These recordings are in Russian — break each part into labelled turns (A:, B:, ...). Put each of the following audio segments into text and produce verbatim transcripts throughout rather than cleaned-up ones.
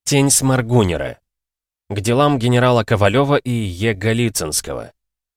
A: Тень Сморгунера. К делам генерала Ковалева и Е. Голицынского.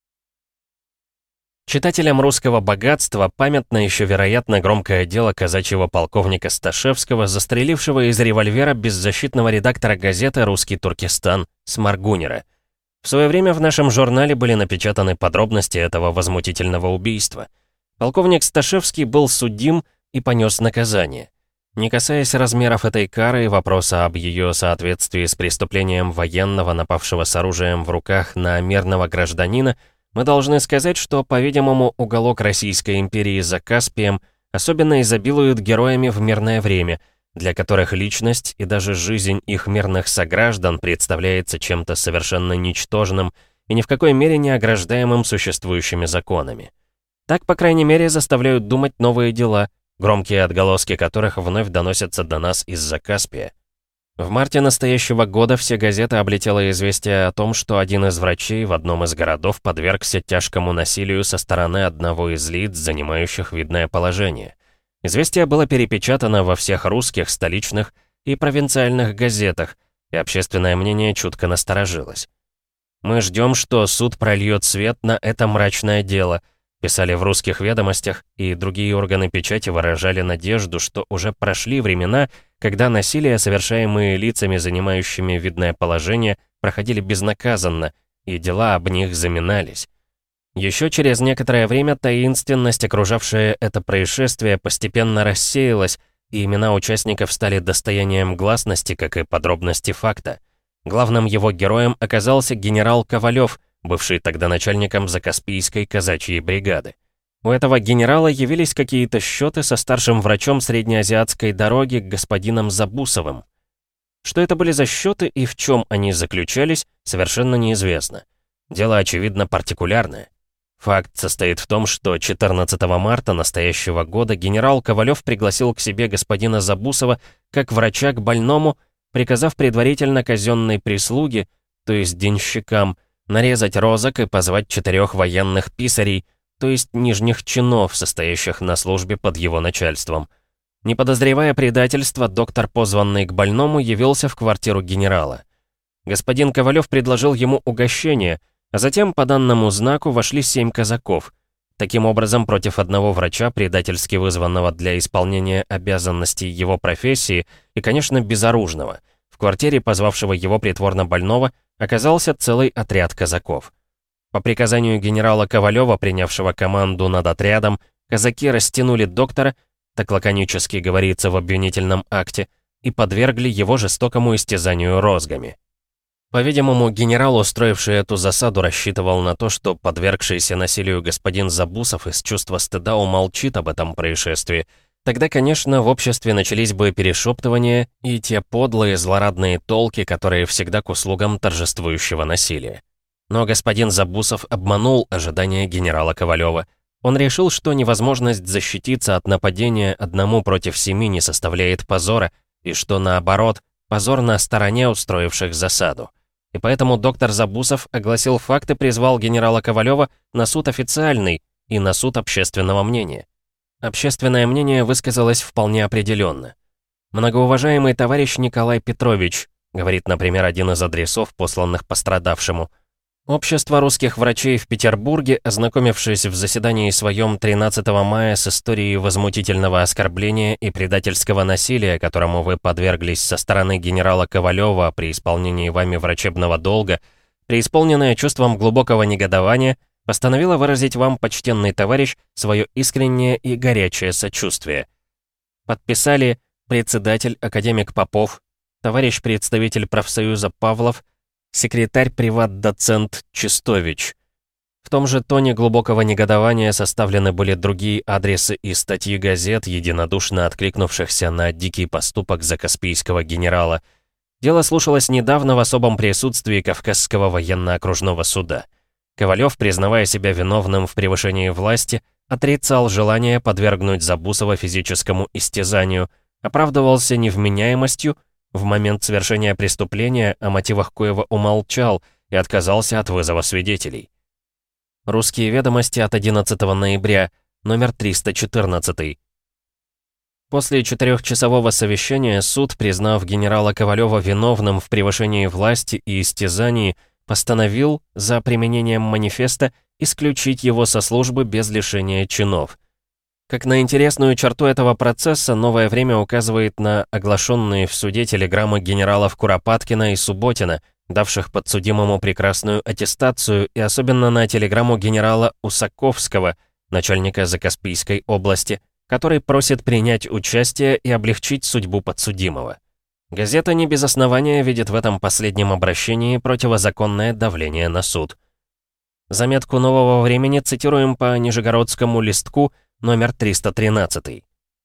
A: Читателям «Русского богатства» памятно еще, вероятно, громкое дело казачьего полковника Сташевского, застрелившего из револьвера беззащитного редактора газеты «Русский Туркестан» Сморгунера. В свое время в нашем журнале были напечатаны подробности этого возмутительного убийства. Полковник Сташевский был судим и понес наказание. Не касаясь размеров этой кары и вопроса об ее соответствии с преступлением военного, напавшего с оружием в руках на мирного гражданина, мы должны сказать, что, по-видимому, уголок Российской империи за Каспием особенно изобилует героями в мирное время, для которых личность и даже жизнь их мирных сограждан представляется чем-то совершенно ничтожным и ни в какой мере не ограждаемым существующими законами. Так, по крайней мере, заставляют думать новые дела, громкие отголоски которых вновь доносятся до нас из-за Каспия. В марте настоящего года все газеты облетело известие о том, что один из врачей в одном из городов подвергся тяжкому насилию со стороны одного из лиц, занимающих видное положение. Известие было перепечатано во всех русских, столичных и провинциальных газетах, и общественное мнение чутко насторожилось. «Мы ждем, что суд прольет свет на это мрачное дело», писали в «Русских ведомостях», и другие органы печати выражали надежду, что уже прошли времена, когда насилия, совершаемые лицами, занимающими видное положение, проходили безнаказанно, и дела об них заминались. Еще через некоторое время таинственность, окружавшая это происшествие, постепенно рассеялась, и имена участников стали достоянием гласности, как и подробности факта. Главным его героем оказался генерал Ковалев, бывший тогда начальником Закаспийской казачьей бригады. У этого генерала явились какие-то счеты со старшим врачом среднеазиатской дороги господином Забусовым. Что это были за счеты и в чем они заключались, совершенно неизвестно. Дело, очевидно, партикулярное. Факт состоит в том, что четырнадцатого марта настоящего года генерал Ковалев пригласил к себе господина Забусова как врача к больному, приказав предварительно казенной прислуге, то есть денщикам, нарезать розок и позвать четырех военных писарей, то есть нижних чинов, состоящих на службе под его начальством. Не подозревая предательства, доктор, позванный к больному, явился в квартиру генерала. Господин Ковалев предложил ему угощение, а затем по данному знаку вошли семь казаков. Таким образом, против одного врача, предательски вызванного для исполнения обязанностей его профессии и, конечно, безоружного, в квартире, позвавшего его притворно больного, оказался целый отряд казаков. По приказанию генерала Ковалева, принявшего команду над отрядом, казаки растянули доктора, так лаконически говорится в обвинительном акте, и подвергли его жестокому истязанию розгами. По-видимому, генерал, устроивший эту засаду, рассчитывал на то, что подвергшийся насилию господин Забусов из чувства стыда умолчит об этом происшествии. Тогда, конечно, в обществе начались бы перешептывания и те подлые злорадные толки, которые всегда к услугам торжествующего насилия. Но господин Забусов обманул ожидания генерала Ковалева. Он решил, что невозможность защититься от нападения одному против семи не составляет позора, и что, наоборот, позор на стороне устроивших засаду. И поэтому доктор Забусов огласил факт и призвал генерала Ковалева на суд официальный и на суд общественного мнения. Общественное мнение высказалось вполне определенно. «Многоуважаемый товарищ Николай Петрович», говорит, например, один из адресов, посланных пострадавшему, «Общество русских врачей в Петербурге, ознакомившись в заседании своем тринадцатого мая с историей возмутительного оскорбления и предательского насилия, которому вы подверглись со стороны генерала Ковалева при исполнении вами врачебного долга, преисполненное чувством глубокого негодования, постановило выразить вам, почтенный товарищ, свое искреннее и горячее сочувствие». Подписали председатель академик Попов, товарищ представитель профсоюза Павлов, секретарь приват-доцент Чистович. В том же тоне глубокого негодования составлены были другие адресы и статьи газет, единодушно откликнувшихся на дикий поступок закаспийского генерала. Дело слушалось недавно в особом присутствии Кавказского военно-окружного суда. Ковалев, признавая себя виновным в превышении власти, отрицал желание подвергнуть Забусова физическому истязанию, оправдывался невменяемостью, в момент совершения преступления о мотивах коего умолчал и отказался от вызова свидетелей. Русские ведомости от одиннадцатого ноября, номер триста четырнадцать. После четырехчасового совещания суд, признав генерала Ковалева виновным в превышении власти и истязании, постановил за применением манифеста исключить его со службы без лишения чинов. Как на интересную черту этого процесса, «Новое время» указывает на оглашенные в суде телеграммы генералов Куропаткина и Субботина, давших подсудимому прекрасную аттестацию, и особенно на телеграмму генерала Усаковского, начальника Закаспийской области, который просит принять участие и облегчить судьбу подсудимого. Газета не без основания видит в этом последнем обращении противозаконное давление на суд. Заметку «Нового времени» цитируем по Нижегородскому листку номер триста тринадцать.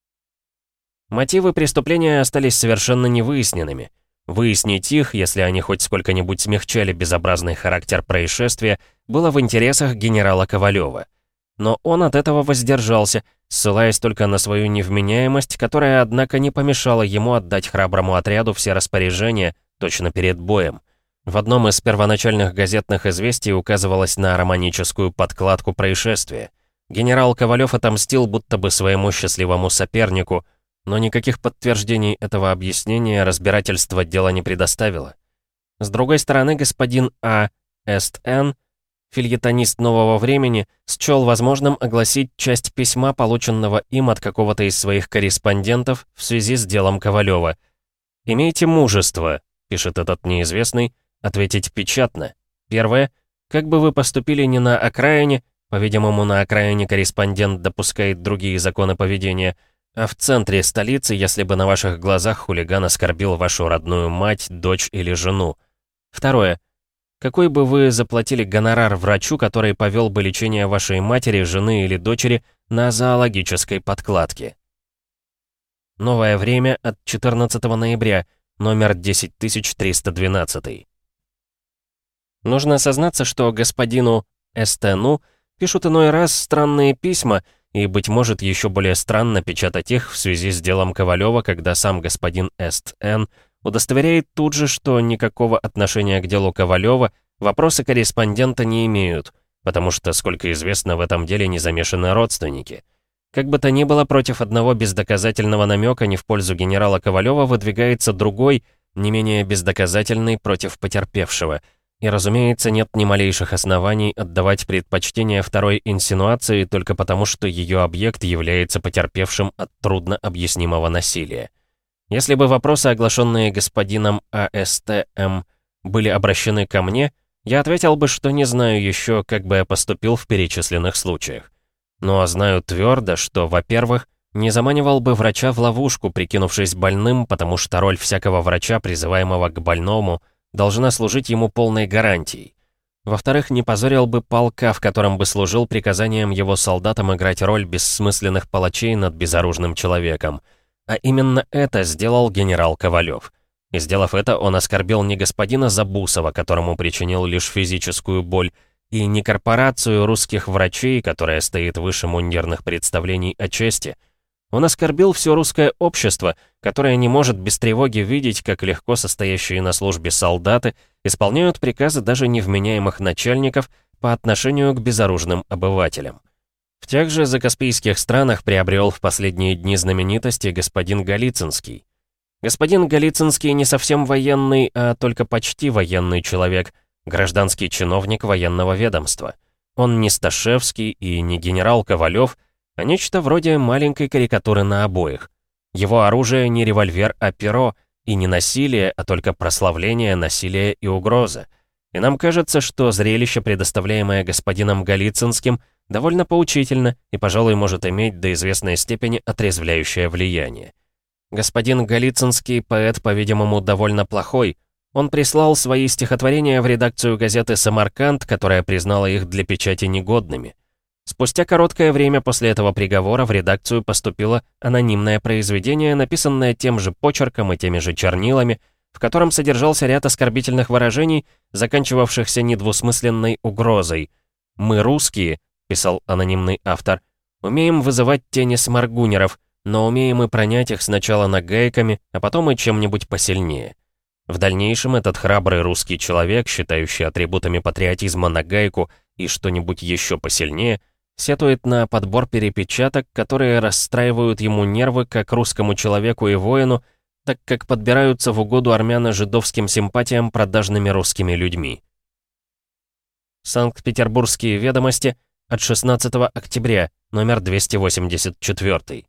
A: Мотивы преступления остались совершенно невыясненными. Выяснить их, если они хоть сколько-нибудь смягчали безобразный характер происшествия, было в интересах генерала Ковалева. Но он от этого воздержался, ссылаясь только на свою невменяемость, которая, однако, не помешала ему отдать храброму отряду все распоряжения точно перед боем. В одном из первоначальных газетных известий указывалось на романическую подкладку происшествия. Генерал Ковалев отомстил будто бы своему счастливому сопернику, но никаких подтверждений этого объяснения разбирательство дела не предоставило. С другой стороны, господин А. Эст-Н, фельетонист «Нового времени», счел возможным огласить часть письма, полученного им от какого-то из своих корреспондентов в связи с делом Ковалева. «Имейте мужество», — пишет этот неизвестный, — «ответить печатно. Первое. Как бы вы поступили не на окраине, по-видимому, на окраине корреспондент допускает другие законы поведения, а в центре столицы, если бы на ваших глазах хулиган оскорбил вашу родную мать, дочь или жену. Второе. Какой бы вы заплатили гонорар врачу, который повел бы лечение вашей матери, жены или дочери на зоологической подкладке?» «Новое время» от четырнадцатого ноября, номер десять тысяч триста двенадцать. Нужно сознаться, что господину Эстену пишут иной раз странные письма, и, быть может, еще более странно печатать их в связи с делом Ковалева, когда сам господин Эст-Н удостоверяет тут же, что никакого отношения к делу Ковалева вопросы корреспондента не имеют, потому что, сколько известно, в этом деле не замешаны родственники. Как бы то ни было, против одного бездоказательного намека не в пользу генерала Ковалева выдвигается другой, не менее бездоказательный, против потерпевшего. И, разумеется, нет ни малейших оснований отдавать предпочтение второй инсинуации только потому, что ее объект является потерпевшим от трудно объяснимого насилия. Если бы вопросы, оглашенные господином А С Т М, были обращены ко мне, я ответил бы, что не знаю еще, как бы я поступил в перечисленных случаях. Но знаю твердо, что, во-первых, не заманивал бы врача в ловушку, прикинувшись больным, потому что роль всякого врача, призываемого к больному, должна служить ему полной гарантией. Во-вторых, не позорил бы полка, в котором бы служил приказанием его солдатам играть роль бессмысленных палачей над безоружным человеком. А именно это сделал генерал Ковалев. И сделав это, он оскорбил не господина Забусова, которому причинил лишь физическую боль, и не корпорацию русских врачей, которая стоит выше мундирных представлений о чести. Он оскорбил все русское общество, которое не может без тревоги видеть, как легко состоящие на службе солдаты исполняют приказы даже невменяемых начальников по отношению к безоружным обывателям. В тех же закаспийских странах приобрел в последние дни знаменитости господин Голицынский. Господин Голицынский не совсем военный, а только почти военный человек, гражданский чиновник военного ведомства. Он не Сташевский и не генерал Ковалев, а нечто вроде маленькой карикатуры на обоих. Его оружие не револьвер, а перо, и не насилие, а только прославление насилия и угроза. И нам кажется, что зрелище, предоставляемое господином Голицынским, довольно поучительно и, пожалуй, может иметь до известной степени отрезвляющее влияние. Господин Голицынский поэт, по-видимому, довольно плохой. Он прислал свои стихотворения в редакцию газеты «Самарканд», которая признала их для печати негодными. Спустя короткое время после этого приговора в редакцию поступило анонимное произведение, написанное тем же почерком и теми же чернилами, в котором содержался ряд оскорбительных выражений, заканчивавшихся недвусмысленной угрозой. «Мы, русские», — писал анонимный автор, — «умеем вызывать тени сморгунеров, но умеем и пронять их сначала нагайками, а потом и чем-нибудь посильнее». В дальнейшем этот храбрый русский человек, считающий атрибутами патриотизма нагайку и что-нибудь еще посильнее, Сетует на подбор перепечаток, которые расстраивают ему нервы как русскому человеку и воину, так как подбираются в угоду армяно-жидовским симпатиям продажными русскими людьми. Санкт-Петербургские ведомости от шестнадцатого октября, номер двести восемьдесят четыре.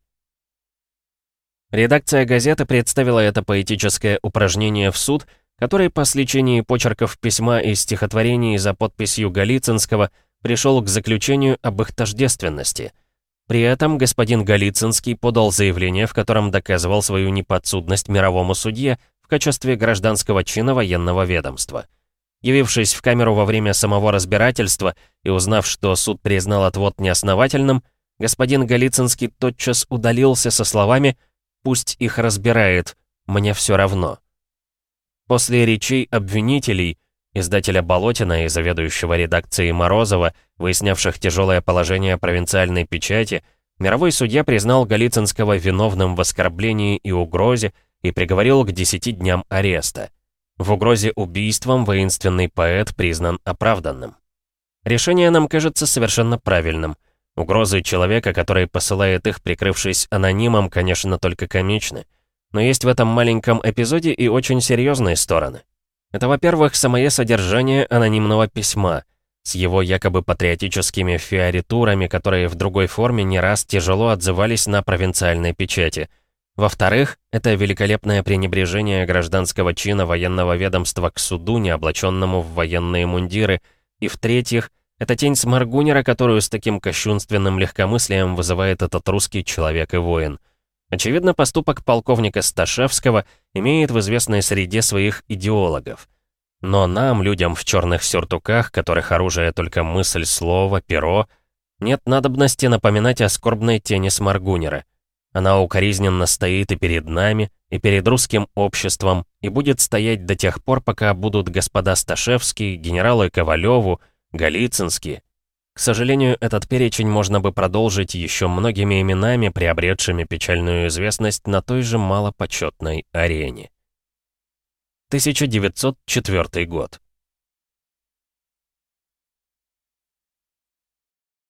A: Редакция газеты представила это поэтическое упражнение в суд, который по сличении почерков письма и стихотворений за подписью Голицынского пришел к заключению об их тождественности. При этом господин Голицынский подал заявление, в котором доказывал свою неподсудность мировому судье в качестве гражданского чина военного ведомства. Явившись в камеру во время самого разбирательства и узнав, что суд признал отвод неосновательным, господин Голицынский тотчас удалился со словами «Пусть их разбирает, мне все равно». После речей обвинителей, издателя Болотина и заведующего редакцией Морозова, выяснявших тяжелое положение провинциальной печати, мировой судья признал Голицынского виновным в оскорблении и угрозе и приговорил к десяти дням ареста. В угрозе убийством воинственный поэт признан оправданным. Решение нам кажется совершенно правильным. Угрозы человека, который посылает их, прикрывшись анонимом, конечно, только комичны. Но есть в этом маленьком эпизоде и очень серьезные стороны. Это, во-первых, самое содержание анонимного письма, с его якобы патриотическими фиоритурами, которые в другой форме не раз тяжело отзывались на провинциальной печати. Во-вторых, это великолепное пренебрежение гражданского чина военного ведомства к суду, не облаченному в военные мундиры. И в-третьих, это тень Сморгунера, которую с таким кощунственным легкомыслием вызывает этот русский человек и воин. Очевидно, поступок полковника Сташевского имеет в известной среде своих идеологов. Но нам, людям в черных сюртуках, которых оружие только мысль, слово, перо, нет надобности напоминать о скорбной тени Сморгунера. Она укоризненно стоит и перед нами, и перед русским обществом, и будет стоять до тех пор, пока будут господа Сташевский, генералы Ковалеву, Голицынский. К сожалению, этот перечень можно бы продолжить еще многими именами, приобретшими печальную известность на той же малопочетной арене. тысяча девятьсот четвёртый год.